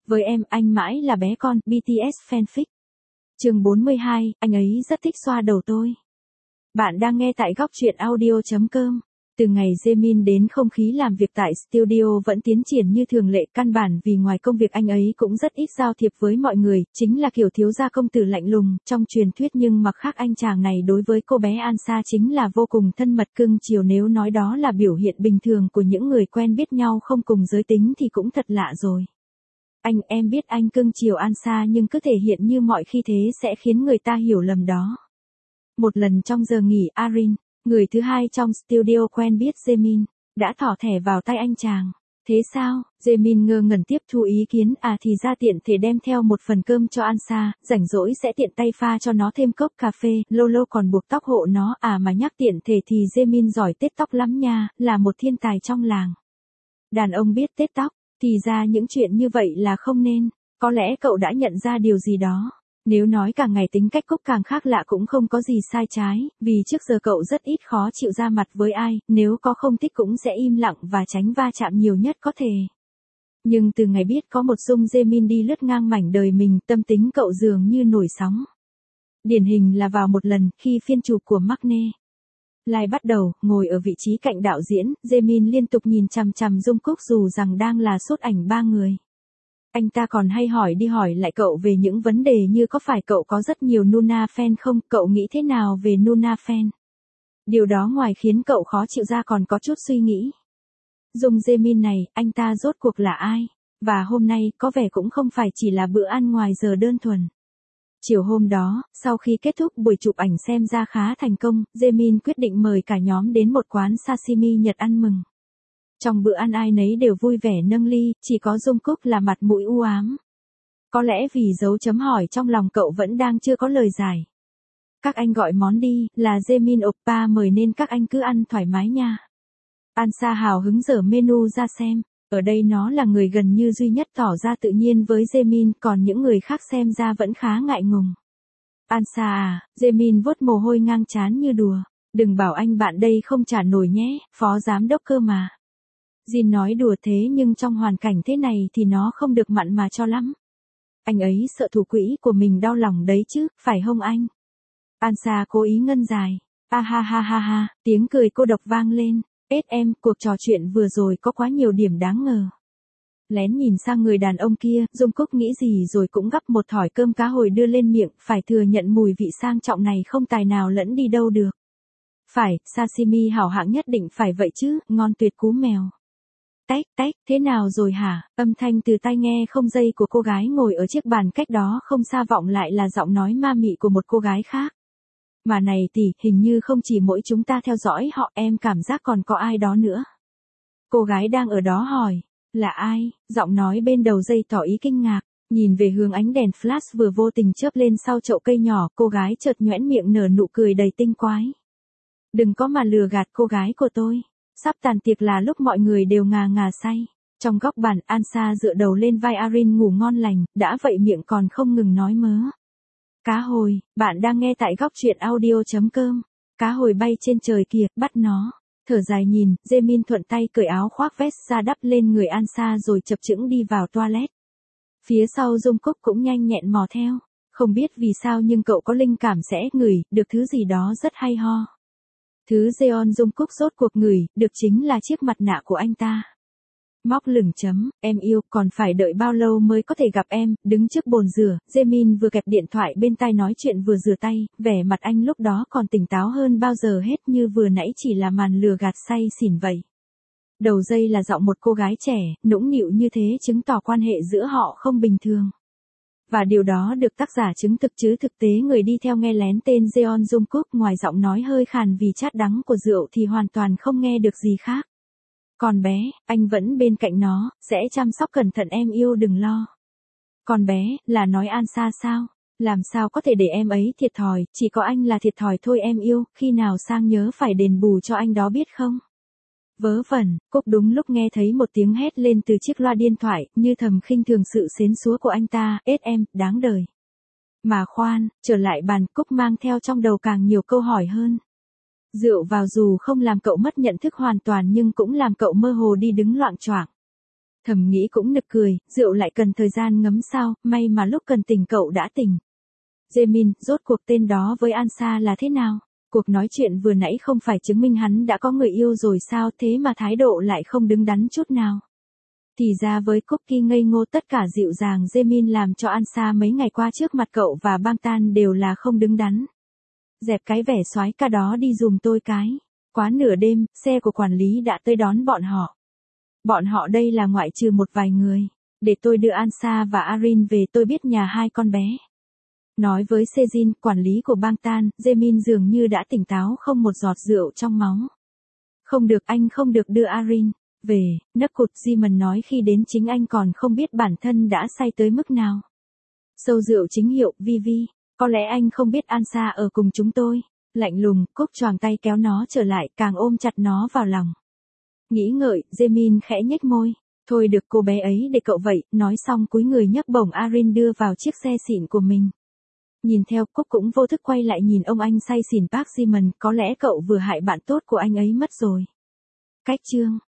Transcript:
Với em, anh mãi là bé con, BTS fanfic. Chương 42, anh ấy rất thích xoa đầu tôi. Bạn đang nghe tại góc truyện audio.com. Từ ngày Jaemin đến, không khí làm việc tại studio vẫn tiến triển như thường lệ, căn bản vì ngoài công việc anh ấy cũng rất ít giao thiệp với mọi người, chính là kiểu thiếu gia công tử lạnh lùng trong truyền thuyết, nhưng mặc khác anh chàng này đối với cô bé Ansa chính là vô cùng thân mật cưng chiều. Nếu nói đó là biểu hiện bình thường của những người quen biết nhau không cùng giới tính thì cũng thật lạ rồi. Em biết anh cưng chiều Ansa nhưng cứ thể hiện như mọi khi thế sẽ khiến người ta hiểu lầm đó. Một lần trong giờ nghỉ, Arin, người thứ hai trong studio quen biết Jaemin, đã thỏ thẻ vào tay anh chàng. Thế sao? Jaemin ngơ ngẩn tiếp thu ý kiến. Thì ra tiện thể đem theo một phần cơm cho Ansa, rảnh rỗi sẽ tiện tay pha cho nó thêm cốc cà phê, lâu lâu còn buộc tóc hộ nó. Mà nhắc tiện thể thì Jaemin giỏi tết tóc lắm nha, là một thiên tài trong làng. Đàn ông biết tết tóc, thì ra những chuyện như vậy là không nên. Có lẽ cậu đã nhận ra điều gì đó. Nếu nói càng ngày tính cách Cúc càng khác lạ cũng không có gì sai trái, vì trước giờ cậu rất ít khó chịu ra mặt với ai, nếu có không thích cũng sẽ im lặng và tránh va chạm nhiều nhất có thể. Nhưng từ ngày biết có một Dung Jaemin đi lướt ngang mảnh đời mình, tâm tính cậu dường như nổi sóng. Điển hình là vào một lần, khi phiên chụp của Maknae Lai bắt đầu, ngồi ở vị trí cạnh đạo diễn, Jaemin liên tục nhìn chằm chằm Jungkook dù rằng đang là shoot ảnh ba người. Anh ta còn hay hỏi đi hỏi lại cậu về những vấn đề như có phải cậu có rất nhiều Nuna fan không, cậu nghĩ thế nào về Nuna fan. Điều đó ngoài khiến cậu khó chịu ra còn có chút suy nghĩ. Dung Jaemin này, anh ta rốt cuộc là ai? Và hôm nay, có vẻ cũng không phải chỉ là bữa ăn ngoài giờ đơn thuần. Chiều hôm đó, sau khi kết thúc buổi chụp ảnh xem ra khá thành công, Jaemin quyết định mời cả nhóm đến một quán sashimi Nhật ăn mừng. Trong bữa ăn ai nấy đều vui vẻ nâng ly, chỉ có Jungkook là mặt mũi u ám. Có lẽ vì dấu chấm hỏi trong lòng cậu vẫn đang chưa có lời giải. Các anh gọi món đi, là Jaemin oppa mời nên các anh cứ ăn thoải mái nha. Ansa hào hứng dở menu ra xem. Ở đây nó là người gần như duy nhất tỏ ra tự nhiên với Jaemin, còn những người khác xem ra vẫn khá ngại ngùng. Ansa Jaemin vuốt mồ hôi ngang trán như đùa. Đừng bảo anh bạn đây không trả nổi nhé, phó giám đốc cơ mà. Jin nói đùa thế nhưng trong hoàn cảnh thế này thì nó không được mặn mà cho lắm. Anh ấy sợ thủ quỹ của mình đau lòng đấy chứ, phải không anh? Ansa cố ý ngân dài. Ha ha ha ha, tiếng cười cô độc vang lên. Em, cuộc trò chuyện vừa rồi có quá nhiều điểm đáng ngờ. Lén nhìn sang người đàn ông kia, Jungkook nghĩ gì rồi cũng gắp một thỏi cơm cá hồi đưa lên miệng, phải thừa nhận mùi vị sang trọng này không tài nào lẫn đi đâu được. Phải, sashimi hảo hạng nhất định phải vậy chứ, ngon tuyệt cú mèo. Tách, thế nào rồi hả? Âm thanh từ tai nghe không dây của cô gái ngồi ở chiếc bàn cách đó không xa vọng lại là giọng nói ma mị của một cô gái khác. Mà này tỷ, hình như không chỉ mỗi chúng ta theo dõi họ, em cảm giác còn có ai đó nữa. Cô gái đang ở đó hỏi, là ai? Giọng nói bên đầu dây tỏ ý kinh ngạc, nhìn về hướng ánh đèn flash vừa vô tình chớp lên sau chậu cây nhỏ, cô gái chợt nhoẻn miệng nở nụ cười đầy tinh quái. Đừng có mà lừa gạt cô gái của tôi. Sắp tàn tiệc là lúc mọi người đều ngà ngà say. Trong góc bàn, Ansa dựa đầu lên vai Arin ngủ ngon lành, đã vậy miệng còn không ngừng nói mớ. Cá hồi, bạn đang nghe tại góc truyện audio.com. Cá hồi bay trên trời kìa, bắt nó. Thở dài nhìn, Jaemin thuận tay cởi áo khoác vest ra đắp lên người Ansa rồi chập chững đi vào toilet. Phía sau Jungkook cũng nhanh nhẹn mò theo. Không biết vì sao nhưng cậu có linh cảm sẽ ngửi được thứ gì đó rất hay ho. Thứ Jeon Jungkook rốt cuộc ngửi được chính là chiếc mặt nạ của anh ta. Móc lửng chấm, em yêu, còn phải đợi bao lâu mới có thể gặp em, đứng trước bồn rửa, Jaemin vừa kẹp điện thoại bên tai nói chuyện vừa rửa tay, vẻ mặt anh lúc đó còn tỉnh táo hơn bao giờ hết như vừa nãy chỉ là màn lừa gạt say xỉn vậy. Đầu dây là giọng một cô gái trẻ, nũng nịu như thế chứng tỏ quan hệ giữa họ không bình thường. Và điều đó được tác giả chứng thực chứ thực tế người đi theo nghe lén tên Jeon Jungkook ngoài giọng nói hơi khàn vì chát đắng của rượu thì hoàn toàn không nghe được gì khác. Còn bé, anh vẫn bên cạnh nó, sẽ chăm sóc cẩn thận em yêu đừng lo. Còn bé, là nói Ansa sao? Làm sao có thể để em ấy thiệt thòi, chỉ có anh là thiệt thòi thôi em yêu, khi nào sang nhớ phải đền bù cho anh đó biết không? Vớ vẩn, Cúc đúng lúc nghe thấy một tiếng hét lên từ chiếc loa điện thoại, như thầm khinh thường sự xến xúa của anh ta, em, đáng đời. Mà khoan, trở lại bàn, Cúc mang theo trong đầu càng nhiều câu hỏi hơn. Rượu vào dù không làm cậu mất nhận thức hoàn toàn nhưng cũng làm cậu mơ hồ đi đứng loạng choạng. Thầm nghĩ cũng nực cười, rượu lại cần thời gian ngấm sao, may mà lúc cần tỉnh cậu đã tỉnh. Jaemin, rốt cuộc tên đó với Ansa là thế nào? Cuộc nói chuyện vừa nãy không phải chứng minh hắn đã có người yêu rồi sao, thế mà thái độ lại không đứng đắn chút nào. Thì ra với Cookie ngây ngô tất cả dịu dàng Jaemin làm cho Ansa mấy ngày qua trước mặt cậu và Bangtan đều là không đứng đắn. Dẹp cái vẻ soái ca đó đi dùm tôi cái. Quá nửa đêm, xe của quản lý đã tới đón bọn họ. Bọn họ đây là ngoại trừ một vài người. Để tôi đưa Ansa và Arin về, tôi biết nhà hai con bé. Nói với Sejin, quản lý của Bangtan, Jaemin dường như đã tỉnh táo không một giọt rượu trong máu. Không được, anh không được đưa Arin về, nấc cụt. Jimin nói khi đến chính anh còn không biết bản thân đã say tới mức nào. Sâu rượu chính hiệu, Vivi, có lẽ anh không biết Ansa ở cùng chúng tôi. Lạnh lùng, Cúc choàng tay kéo nó trở lại, càng ôm chặt nó vào lòng. Nghĩ ngợi, Jaemin khẽ nhếch môi. Thôi được, cô bé ấy để cậu vậy, nói xong cúi người nhấc bổng Arin đưa vào chiếc xe xịn của mình. Nhìn theo, Cúc cũng vô thức quay lại nhìn ông anh say xỉn Park Jimin, có lẽ cậu vừa hại bạn tốt của anh ấy mất rồi. Cách chương